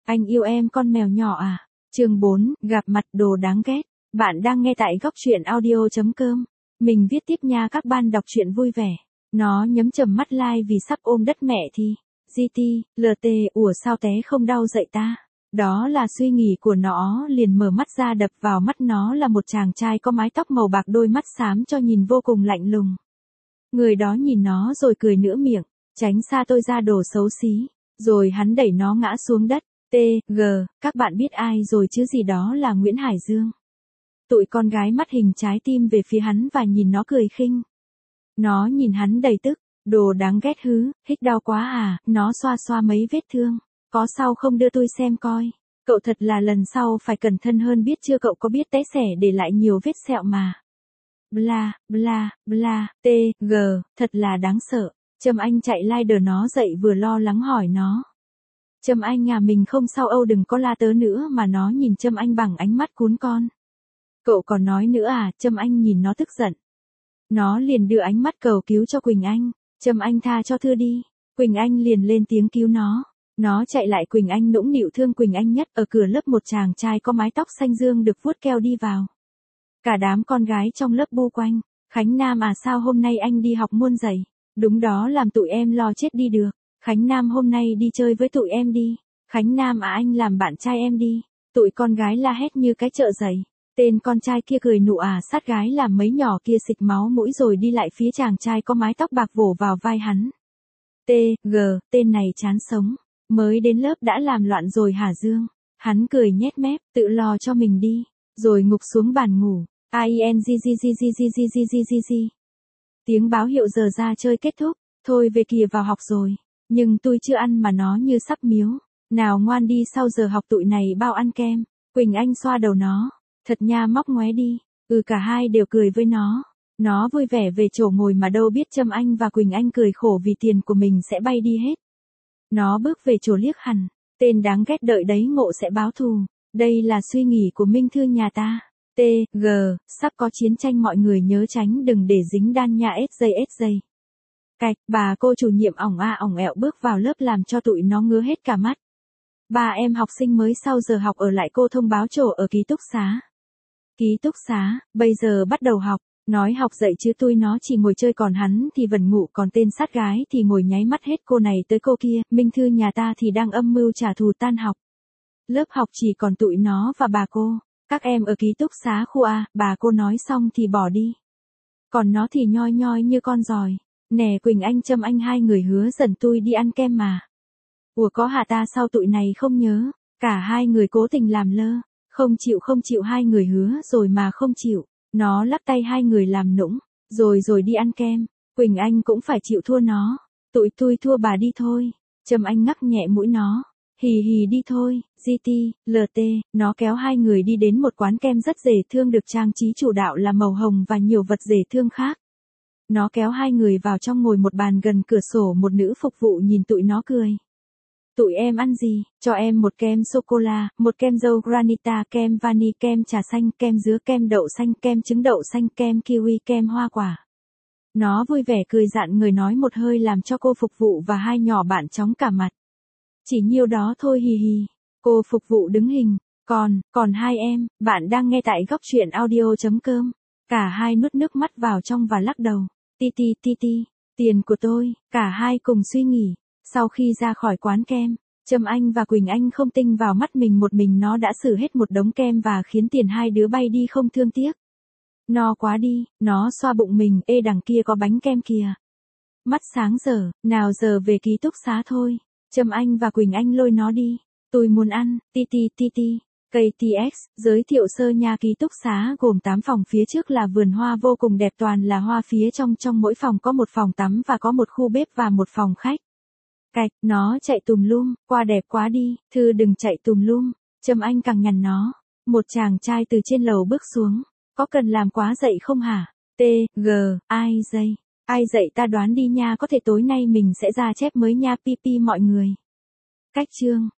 Anh yêu em con mèo nhỏ à? Chương 4, gặp mặt đồ đáng ghét. Bạn đang nghe tại góc truyện audio.com. Mình viết tiếp nha các bạn đọc truyện vui vẻ. Nó nhấm chầm mắt like vì sắp ôm đất mẹ thì. GT, LT, ủa sao té không đau dậy ta? Đó là suy nghĩ của nó liền mở mắt ra, đập vào mắt nó là một chàng trai có mái tóc màu bạc, đôi mắt xám cho nhìn vô cùng lạnh lùng. Người đó nhìn nó rồi cười nửa miệng, tránh xa tôi ra đồ xấu xí. Rồi hắn đẩy nó ngã xuống đất. TG, các bạn biết ai rồi chứ, gì đó là Nguyễn Hải Dương. Tụi con gái mắt hình trái tim về phía hắn và nhìn nó cười khinh. Nó nhìn hắn đầy tức, đồ đáng ghét hứ, hích đau quá à, nó xoa xoa mấy vết thương. Có sao không đưa tôi xem coi. Cậu thật là lần sau phải cẩn thận hơn biết chưa, cậu có biết té xẻ để lại nhiều vết sẹo mà. Bla, bla, bla, TG, thật là đáng sợ. Trâm Anh chạy lai đờ nó dậy vừa lo lắng hỏi nó. Trâm Anh à, mình không sao Âu, đừng có la tớ nữa, mà nó nhìn Trâm Anh bằng ánh mắt cún con. Cậu còn nói nữa à? Trâm Anh nhìn nó tức giận. Nó liền đưa ánh mắt cầu cứu cho Quỳnh Anh. Trâm Anh tha cho Thư đi. Quỳnh Anh liền lên tiếng cứu nó. Nó chạy lại Quỳnh Anh nũng nịu thương Quỳnh Anh nhất. Ở cửa lớp một chàng trai có mái tóc xanh dương được vuốt keo đi vào. Cả đám con gái trong lớp bu quanh. Khánh Nam à, sao hôm nay anh đi học muôn giày? Đúng đó, làm tụi em lo chết đi được. Khánh Nam hôm nay đi chơi với tụi em đi. Khánh Nam à, anh làm bạn trai em đi. Tụi con gái la hét như cái chợ giày. Tên con trai kia cười nụ à, sát gái làm mấy nhỏ kia xịt máu mũi rồi đi lại phía chàng trai có mái tóc bạc vỗ vào vai hắn. TG, tên này chán sống. Mới đến lớp đã làm loạn rồi hả Dương? Hắn cười nhếch mép, tự lo cho mình đi. Rồi ngục xuống bàn ngủ. INGGGGGGGGGGG. Tiếng báo hiệu giờ ra chơi kết thúc. Thôi về kìa, vào học rồi. Nhưng tôi chưa ăn mà nó như sắp miếu. Nào ngoan đi, sau giờ học tụi này bao ăn kem. Quỳnh Anh xoa đầu nó. Thật nha, móc ngoé đi. Cả hai đều cười với nó. Nó vui vẻ về chỗ ngồi mà đâu biết Trâm Anh và Quỳnh Anh cười khổ vì tiền của mình sẽ bay đi hết. Nó bước về chỗ liếc hẳn. Tên đáng ghét đợi đấy, ngộ sẽ báo thù. Đây là suy nghĩ của Minh Thư nhà ta. TG, sắp có chiến tranh, mọi người nhớ tránh đừng để dính đan nha SJ. Cạch, bà cô chủ nhiệm ỏng ẹo bước vào lớp làm cho tụi nó ngứa hết cả mắt. Ba em học sinh mới sau giờ học ở lại, cô thông báo chỗ ở ký túc xá. Ký túc xá, bây giờ bắt đầu học, nói học dậy chứ tụi nó chỉ ngồi chơi, còn hắn thì vần ngủ, còn tên sát gái thì ngồi nháy mắt hết cô này tới cô kia. Minh Thư nhà ta thì đang âm mưu trả thù tan học. Lớp học chỉ còn tụi nó và bà cô. Các em ở ký túc xá khu A, bà cô nói xong thì bỏ đi. Còn nó thì nhoi nhoi như con giòi. Nè Quỳnh Anh, Trâm Anh, hai người hứa dần tôi đi ăn kem mà. Ủa có hả ta, sao tụi này không nhớ? Cả hai người cố tình làm lơ. Không chịu, hai người hứa rồi mà không chịu. Nó lắc tay hai người làm nũng. Rồi đi ăn kem. Quỳnh Anh cũng phải chịu thua nó. Tụi tôi thua bà đi thôi. Trâm Anh ngắc nhẹ mũi nó. Hì đi thôi. GT, LT, nó kéo hai người đi đến một quán kem rất dễ thương được trang trí chủ đạo là màu hồng và nhiều vật dễ thương khác. Nó kéo hai người vào trong ngồi một bàn gần cửa sổ, một nữ phục vụ nhìn tụi nó cười. Tụi em ăn gì? Cho em một kem sô-cô-la, một kem dâu granita, kem vani, kem trà xanh, kem dứa, kem đậu xanh, kem trứng đậu xanh, kem kiwi, kem hoa quả. Nó vui vẻ cười rạng người nói một hơi làm cho cô phục vụ và hai nhỏ bạn chóng cả mặt. Chỉ nhiêu đó thôi hì. Cô phục vụ đứng hình. Còn hai em, bạn đang nghe tại góc truyện audio.com. Cả hai nuốt nước mắt vào trong và lắc đầu. Ti, tiền của tôi. Cả hai cùng suy nghĩ. Sau khi ra khỏi quán kem, Trâm Anh và Quỳnh Anh không tin vào mắt mình, một mình nó đã xử hết một đống kem và khiến tiền hai đứa bay đi không thương tiếc. No quá đi, nó xoa bụng mình, ê đằng kia có bánh kem kìa. Mắt sáng giờ, nào giờ về ký túc xá thôi. Trâm Anh và Quỳnh Anh lôi nó đi. Tôi muốn ăn, ti. KTX, giới thiệu sơ nha, ký túc xá gồm 8 phòng, phía trước là vườn hoa vô cùng đẹp, toàn là hoa, phía trong mỗi phòng có một phòng tắm và có một khu bếp và một phòng khách. Cạch, nó chạy tùm lum, qua đẹp quá đi, Thư đừng chạy tùm lum. Trâm Anh càng nhằn nó. Một chàng trai từ trên lầu bước xuống. Có cần làm quá dậy không hả? TG, ai dậy ta đoán đi nha, có thể tối nay mình sẽ ra chép mới nha, pp mọi người. Cách chương.